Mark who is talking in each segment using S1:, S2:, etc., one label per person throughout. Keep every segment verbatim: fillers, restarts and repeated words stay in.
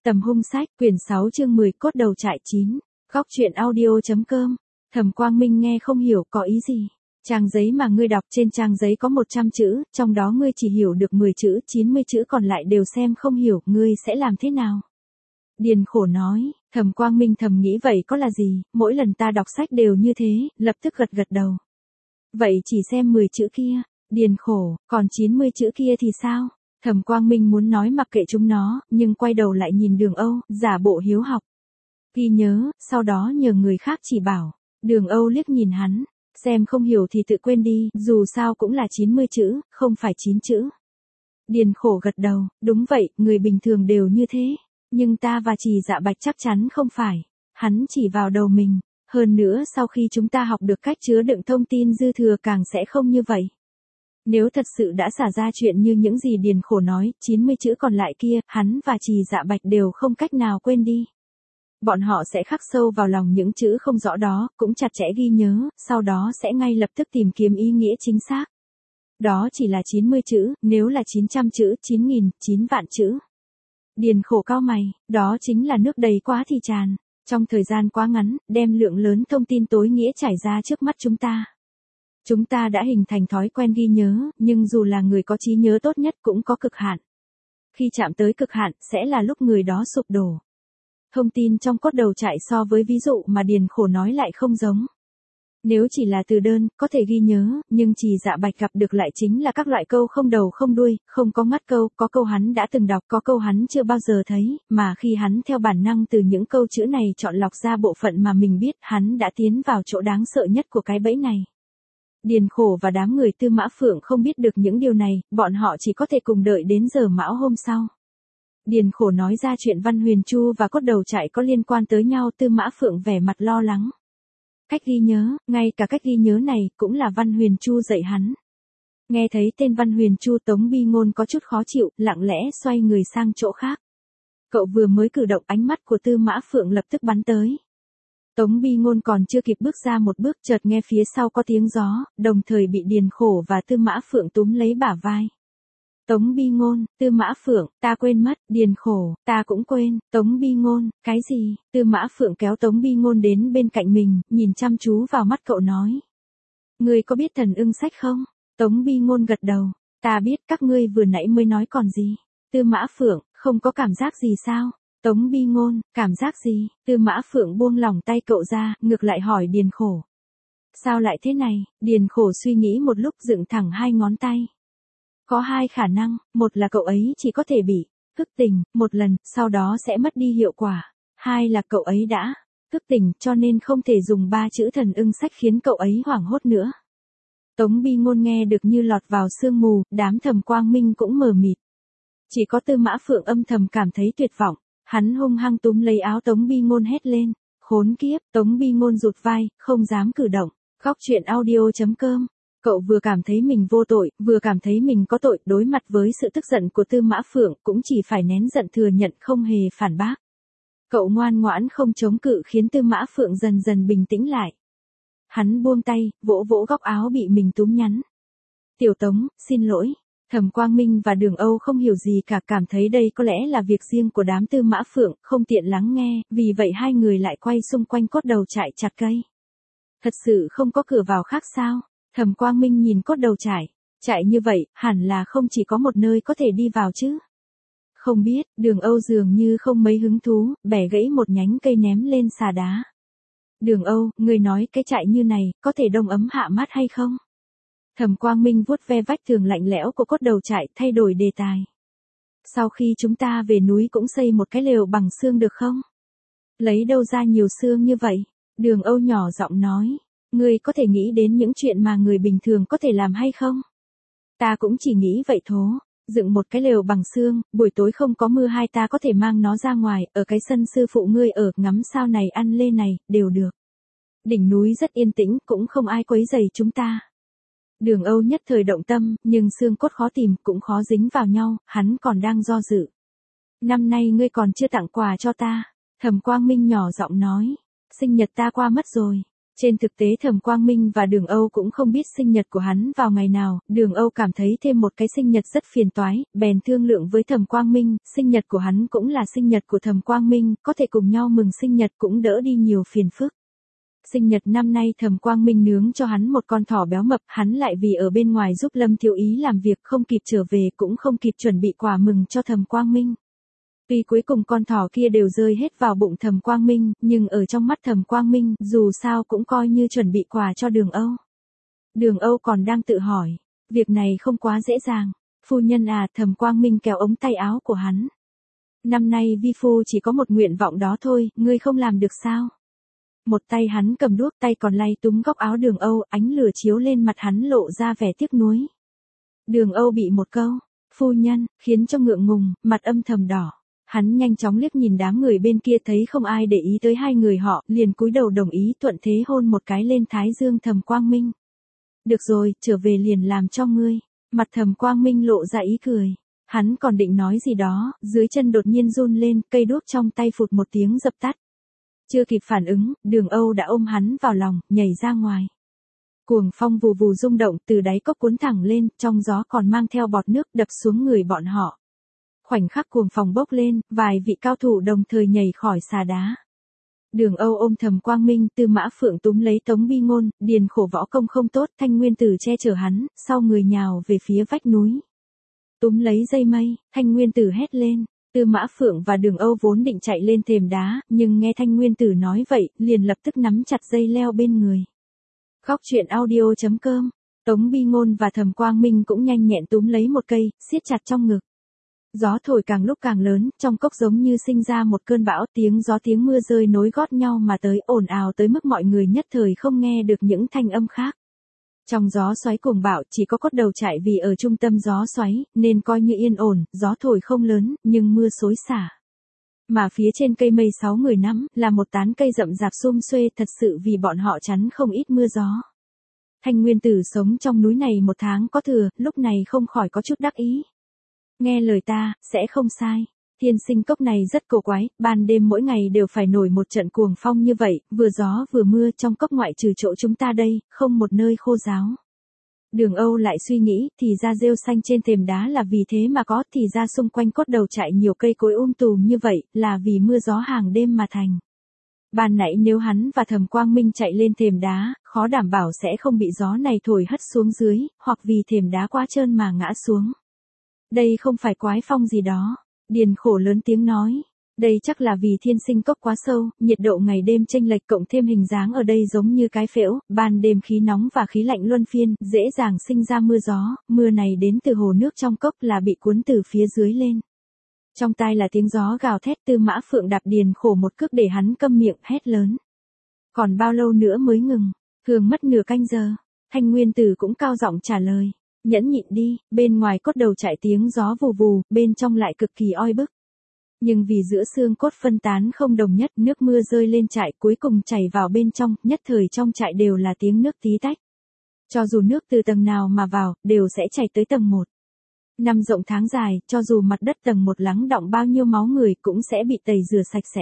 S1: Tầm hung sách, quyển sáu chương mười, cốt đầu trại chín. Góc truyện audio chấm com. Thẩm Quang Minh nghe không hiểu có ý gì. Trang giấy mà ngươi đọc, trên trang giấy có một trăm chữ, trong đó ngươi chỉ hiểu được mười chữ, chín mươi chữ còn lại đều xem không hiểu, ngươi sẽ làm thế nào? Điền Khổ nói. Thẩm Quang Minh thầm nghĩ vậy có là gì, mỗi lần ta đọc sách đều như thế, lập tức gật gật đầu. Vậy chỉ xem mười chữ kia. Điền Khổ, còn chín mươi chữ kia thì sao? Thẩm Quang Minh muốn nói mặc kệ chúng nó, nhưng quay đầu lại nhìn Đường Âu, giả bộ hiếu học. Ghi nhớ, sau đó nhờ người khác chỉ bảo. Đường Âu liếc nhìn hắn, xem không hiểu thì tự quên đi, dù sao cũng là chín mươi chữ, không phải chín chữ. Điền Khổ gật đầu, đúng vậy, người bình thường đều như thế. Nhưng ta và Trì Dạ Bạch chắc chắn không phải. Hắn chỉ vào đầu mình. Hơn nữa sau khi chúng ta học được cách chứa đựng thông tin dư thừa càng sẽ không như vậy. Nếu thật sự đã xả ra chuyện như những gì Điền Khổ nói, chín mươi chữ còn lại kia, hắn và Trì Dạ Bạch đều không cách nào quên đi. Bọn họ sẽ khắc sâu vào lòng những chữ không rõ đó, cũng chặt chẽ ghi nhớ, sau đó sẽ ngay lập tức tìm kiếm ý nghĩa chính xác. Đó chỉ là chín mươi chữ, nếu là chín trăm chữ, chín nghìn, chín vạn chữ. Điền Khổ cau mày, đó chính là nước đầy quá thì tràn. Trong thời gian quá ngắn, đem lượng lớn thông tin tối nghĩa trải ra trước mắt chúng ta. Chúng ta đã hình thành thói quen ghi nhớ, nhưng dù là người có trí nhớ tốt nhất cũng có cực hạn. Khi chạm tới cực hạn, sẽ là lúc người đó sụp đổ. Thông tin trong cốt đầu trại so với ví dụ mà Điền Khổ nói lại không giống. Nếu chỉ là từ đơn, có thể ghi nhớ, nhưng Trì Dạ Bạch gặp được lại chính là các loại câu không đầu không đuôi, không có ngắt câu, có câu hắn đã từng đọc, có câu hắn chưa bao giờ thấy, mà khi hắn theo bản năng từ những câu chữ này chọn lọc ra bộ phận mà mình biết, hắn đã tiến vào chỗ đáng sợ nhất của cái bẫy này. Điền Khổ và đám người Tư Mã Phượng không biết được những điều này, bọn họ chỉ có thể cùng đợi đến giờ mão hôm sau. Điền Khổ nói ra chuyện Văn Huyền Chu và cốt đầu trại có liên quan tới nhau, Tư Mã Phượng vẻ mặt lo lắng. Cách ghi nhớ, ngay cả cách ghi nhớ này cũng là Văn Huyền Chu dạy hắn. Nghe thấy tên Văn Huyền Chu, Tống Bi Ngôn có chút khó chịu, lặng lẽ xoay người sang chỗ khác. Cậu vừa mới cử động, ánh mắt của Tư Mã Phượng lập tức bắn tới. Tống Bi Ngôn còn chưa kịp bước ra một bước, chợt nghe phía sau có tiếng gió, đồng thời bị Điền Khổ và Tư Mã Phượng túm lấy bả vai. Tống Bi Ngôn, Tư Mã Phượng, ta quên mất, Điền Khổ, ta cũng quên, Tống Bi Ngôn, cái gì? Tư Mã Phượng kéo Tống Bi Ngôn đến bên cạnh mình, nhìn chăm chú vào mắt cậu nói. Ngươi có biết thần ưng sách không? Tống Bi Ngôn gật đầu, ta biết, các ngươi vừa nãy mới nói còn gì? Tư Mã Phượng, không có cảm giác gì sao? Tống Bi Ngôn, cảm giác gì? Tư Mã Phượng buông lỏng tay cậu ra, ngược lại hỏi Điền Khổ. Sao lại thế này? Điền Khổ suy nghĩ một lúc, dựng thẳng hai ngón tay. Có hai khả năng, một là cậu ấy chỉ có thể bị thức tỉnh một lần, sau đó sẽ mất đi hiệu quả. Hai là cậu ấy đã thức tỉnh cho nên không thể dùng ba chữ thần ưng sách khiến cậu ấy hoảng hốt nữa. Tống Bi Ngôn nghe được như lọt vào sương mù, đám Thẩm Quang Minh cũng mờ mịt. Chỉ có Tư Mã Phượng âm thầm cảm thấy tuyệt vọng, hắn hung hăng túm lấy áo Tống Bi Ngôn hét lên. Khốn kiếp, Tống Bi Ngôn rụt vai, không dám cử động. Góc truyện audio chấm com. Cậu vừa cảm thấy mình vô tội, vừa cảm thấy mình có tội, đối mặt với sự tức giận của Tư Mã Phượng cũng chỉ phải nén giận thừa nhận, không hề phản bác. Cậu ngoan ngoãn không chống cự khiến Tư Mã Phượng dần dần bình tĩnh lại. Hắn buông tay, vỗ vỗ góc áo bị mình túm nhắn. Tiểu Tống, xin lỗi. Thẩm Quang Minh và Đường Âu không hiểu gì cả, cảm thấy đây có lẽ là việc riêng của đám Tư Mã Phượng, không tiện lắng nghe, vì vậy hai người lại quay xung quanh cốt đầu trại chặt cây. Thật sự không có cửa vào khác sao? Thẩm Quang Minh nhìn cốt đầu trại, trại như vậy, hẳn là không chỉ có một nơi có thể đi vào chứ. Không biết, Đường Âu dường như không mấy hứng thú, bẻ gãy một nhánh cây ném lên xà đá. Đường Âu, người nói cái trại như này, có thể đông ấm hạ mát hay không? Thẩm Quang Minh vuốt ve vách tường lạnh lẽo của cốt đầu trại, thay đổi đề tài. Sau khi chúng ta về núi cũng xây một cái lều bằng xương được không? Lấy đâu ra nhiều xương như vậy? Đường Âu nhỏ giọng nói. Ngươi có thể nghĩ đến những chuyện mà người bình thường có thể làm hay không? Ta cũng chỉ nghĩ vậy thố. Dựng một cái lều bằng xương, buổi tối không có mưa hai ta có thể mang nó ra ngoài, ở cái sân sư phụ ngươi ở, ngắm sao này ăn lê này, đều được. Đỉnh núi rất yên tĩnh, cũng không ai quấy rầy chúng ta. Đường Âu nhất thời động tâm, nhưng xương cốt khó tìm, cũng khó dính vào nhau, hắn còn đang do dự. Năm nay ngươi còn chưa tặng quà cho ta. Thẩm Quang Minh nhỏ giọng nói. Sinh nhật ta qua mất rồi. Trên thực tế Thẩm Quang Minh và Đường Âu cũng không biết sinh nhật của hắn vào ngày nào, Đường Âu cảm thấy thêm một cái sinh nhật rất phiền toái, bèn thương lượng với Thẩm Quang Minh, sinh nhật của hắn cũng là sinh nhật của Thẩm Quang Minh, có thể cùng nhau mừng sinh nhật cũng đỡ đi nhiều phiền phức. Sinh nhật năm nay Thẩm Quang Minh nướng cho hắn một con thỏ béo mập, hắn lại vì ở bên ngoài giúp Lâm Thiếu Ý làm việc không kịp trở về cũng không kịp chuẩn bị quà mừng cho Thẩm Quang Minh. Tuy cuối cùng con thỏ kia đều rơi hết vào bụng Thẩm Quang Minh, nhưng ở trong mắt Thẩm Quang Minh, dù sao cũng coi như chuẩn bị quà cho Đường Âu. Đường Âu còn đang tự hỏi, việc này không quá dễ dàng. Phu nhân à, Thẩm Quang Minh kéo ống tay áo của hắn. Năm nay vi phu chỉ có một nguyện vọng đó thôi, ngươi không làm được sao? Một tay hắn cầm đuốc, tay còn lay túm góc áo Đường Âu, ánh lửa chiếu lên mặt hắn lộ ra vẻ tiếc nuối. Đường Âu bị một câu, phu nhân, khiến cho ngượng ngùng, mặt âm thầm đỏ. Hắn nhanh chóng liếc nhìn đám người bên kia thấy không ai để ý tới hai người họ, liền cúi đầu đồng ý thuận thế hôn một cái lên thái dương Thẩm Quang Minh. Được rồi, trở về liền làm cho ngươi. Mặt Thẩm Quang Minh lộ ra ý cười. Hắn còn định nói gì đó, dưới chân đột nhiên run lên, cây đuốc trong tay phụt một tiếng dập tắt. Chưa kịp phản ứng, Đường Âu đã ôm hắn vào lòng, nhảy ra ngoài. Cuồng phong vù vù rung động từ đáy cốc cuốn thẳng lên, trong gió còn mang theo bọt nước đập xuống người bọn họ. Khoảnh khắc cuồng phong bốc lên, vài vị cao thủ đồng thời nhảy khỏi xà đá. Đường Âu ôm Thẩm Quang Minh, Tư Mã Phượng túm lấy Tống Bi Ngôn, Điền Khổ võ công không tốt, Thanh Nguyên Tử che chở hắn, sau người nhào về phía vách núi. Túm lấy dây mây, Thanh Nguyên Tử hét lên. Tư Mã Phượng và Đường Âu vốn định chạy lên thềm đá, nhưng nghe Thanh Nguyên Tử nói vậy, liền lập tức nắm chặt dây leo bên người. Khóc chuyện audio chấm com, Tống Bi Ngôn và Thẩm Quang Minh cũng nhanh nhẹn túm lấy một cây, siết chặt trong ngực. Gió thổi càng lúc càng lớn, trong cốc giống như sinh ra một cơn bão, tiếng gió tiếng mưa rơi nối gót nhau mà tới, ồn ào tới mức mọi người nhất thời không nghe được những thanh âm khác. Trong gió xoáy cuồng bạo chỉ có cốt đầu trại vì ở trung tâm gió xoáy, nên coi như yên ổn, gió thổi không lớn, nhưng mưa xối xả. Mà phía trên cây mây sáu người nắm, là một tán cây rậm rạp sum xuê thật sự vì bọn họ chắn không ít mưa gió. Thanh Nguyên Tử sống trong núi này một tháng có thừa, lúc này không khỏi có chút đắc ý. Nghe lời ta, sẽ không sai. Thiên Sinh Cốc này rất cổ quái, ban đêm mỗi ngày đều phải nổi một trận cuồng phong như vậy, vừa gió vừa mưa, trong cốc ngoại trừ chỗ chúng ta đây, không một nơi khô ráo. Đường Âu lại suy nghĩ, thì ra rêu xanh trên thềm đá là vì thế mà có, thì ra xung quanh cốt đầu trại nhiều cây cối um tùm như vậy, là vì mưa gió hàng đêm mà thành. Ban nãy nếu hắn và Thẩm Quang Minh chạy lên thềm đá, khó đảm bảo sẽ không bị gió này thổi hất xuống dưới, hoặc vì thềm đá quá trơn mà ngã xuống. Đây không phải quái phong gì đó. Điền Khổ lớn tiếng nói. Đây chắc là vì Thiên Sinh Cốc quá sâu, nhiệt độ ngày đêm chênh lệch cộng thêm hình dáng ở đây giống như cái phễu, ban đêm khí nóng và khí lạnh luân phiên, dễ dàng sinh ra mưa gió, mưa này đến từ hồ nước trong cốc là bị cuốn từ phía dưới lên. Trong tai là tiếng gió gào thét, Tư Mã Phượng đạp Điền Khổ một cước để hắn câm miệng, hét lớn. Còn bao lâu nữa mới ngừng? Thường mất nửa canh giờ. Thanh Nguyên Tử cũng cao giọng trả lời. Nhẫn nhịn đi, bên ngoài cốt đầu trại tiếng gió vù vù, bên trong lại cực kỳ oi bức. Nhưng vì giữa xương cốt phân tán không đồng nhất, nước mưa rơi lên trại cuối cùng chảy vào bên trong, nhất thời trong trại đều là tiếng nước tí tách. Cho dù nước từ tầng nào mà vào, đều sẽ chảy tới tầng một. Năm rộng tháng dài, cho dù mặt đất tầng một lắng đọng bao nhiêu máu người cũng sẽ bị tẩy rửa sạch sẽ.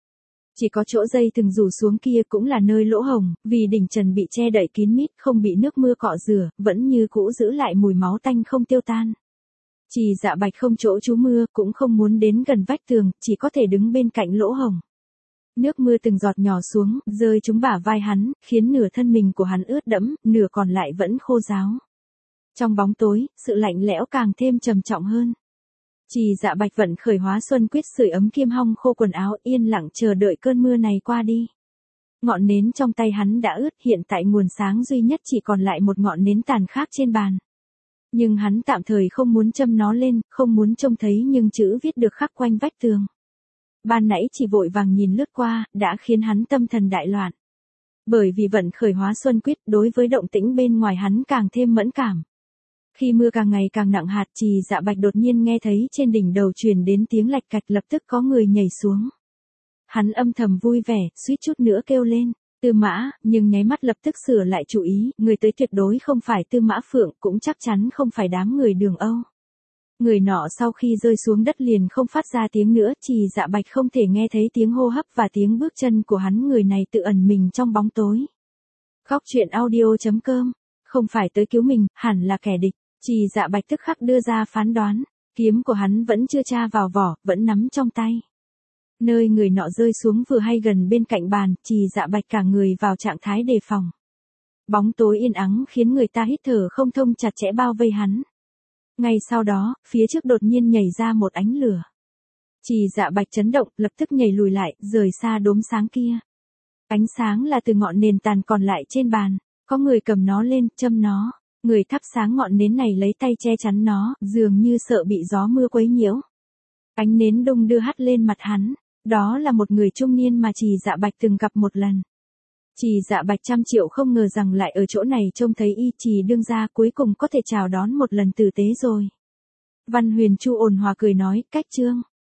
S1: Chỉ có chỗ dây từng rủ xuống kia cũng là nơi lỗ hồng, vì đỉnh trần bị che đậy kín mít không bị nước mưa cọ rửa, vẫn như cũ giữ lại mùi máu tanh không tiêu tan. Chỉ Dạ Bạch không chỗ trú mưa, cũng không muốn đến gần vách tường, chỉ có thể đứng bên cạnh lỗ hồng. Nước mưa từng giọt nhỏ xuống, rơi trúng bả vai hắn, khiến nửa thân mình của hắn ướt đẫm, nửa còn lại vẫn khô ráo. Trong bóng tối, sự lạnh lẽo càng thêm trầm trọng hơn. Chỉ Dạ Bạch vận khởi Hóa Xuân Quyết sưởi ấm kim hong khô quần áo, yên lặng chờ đợi cơn mưa này qua đi. Ngọn nến trong tay hắn đã ướt, hiện tại nguồn sáng duy nhất chỉ còn lại một ngọn nến tàn khác trên bàn. Nhưng hắn tạm thời không muốn châm nó lên, không muốn trông thấy nhưng chữ viết được khắc quanh vách tường. Ban nãy chỉ vội vàng nhìn lướt qua, đã khiến hắn tâm thần đại loạn. Bởi vì vận khởi Hóa Xuân Quyết, đối với động tĩnh bên ngoài hắn càng thêm mẫn cảm. Khi mưa càng ngày càng nặng hạt, Trì Dạ Bạch đột nhiên nghe thấy trên đỉnh đầu truyền đến tiếng lạch cạch, lập tức có người nhảy xuống. Hắn âm thầm vui vẻ, suýt chút nữa kêu lên, Tư Mã, nhưng nháy mắt lập tức sửa lại chủ ý, người tới tuyệt đối không phải Tư Mã Phượng, cũng chắc chắn không phải đám người Đường Âu. Người nọ sau khi rơi xuống đất liền không phát ra tiếng nữa, Trì Dạ Bạch không thể nghe thấy tiếng hô hấp và tiếng bước chân của hắn, người này tự ẩn mình trong bóng tối. Góc chuyện audio.com. Không phải tới cứu mình, hẳn là kẻ địch. Trì Dạ Bạch tức khắc đưa ra phán đoán. Kiếm của hắn vẫn chưa tra vào vỏ, vẫn nắm trong tay. Nơi người nọ rơi xuống vừa hay gần bên cạnh bàn, Trì Dạ Bạch cả người vào trạng thái đề phòng. Bóng tối yên ắng khiến người ta hít thở không thông, chặt chẽ bao vây hắn. Ngay sau đó, phía trước đột nhiên nhảy ra một ánh lửa. Trì Dạ Bạch chấn động, lập tức nhảy lùi lại, rời xa đốm sáng kia. Ánh sáng là từ ngọn nến tàn còn lại trên bàn. Có người cầm nó lên, châm nó. Người thắp sáng ngọn nến này lấy tay che chắn nó, dường như sợ bị gió mưa quấy nhiễu. Ánh nến đung đưa hắt lên mặt hắn. Đó là một người trung niên mà Trì Dạ Bạch từng gặp một lần. Trì Dạ Bạch trăm triệu không ngờ rằng lại ở chỗ này trông thấy y Trì đương gia cuối cùng có thể chào đón một lần tử tế rồi. Văn Huyền Chu ôn hòa cười nói, cách trương.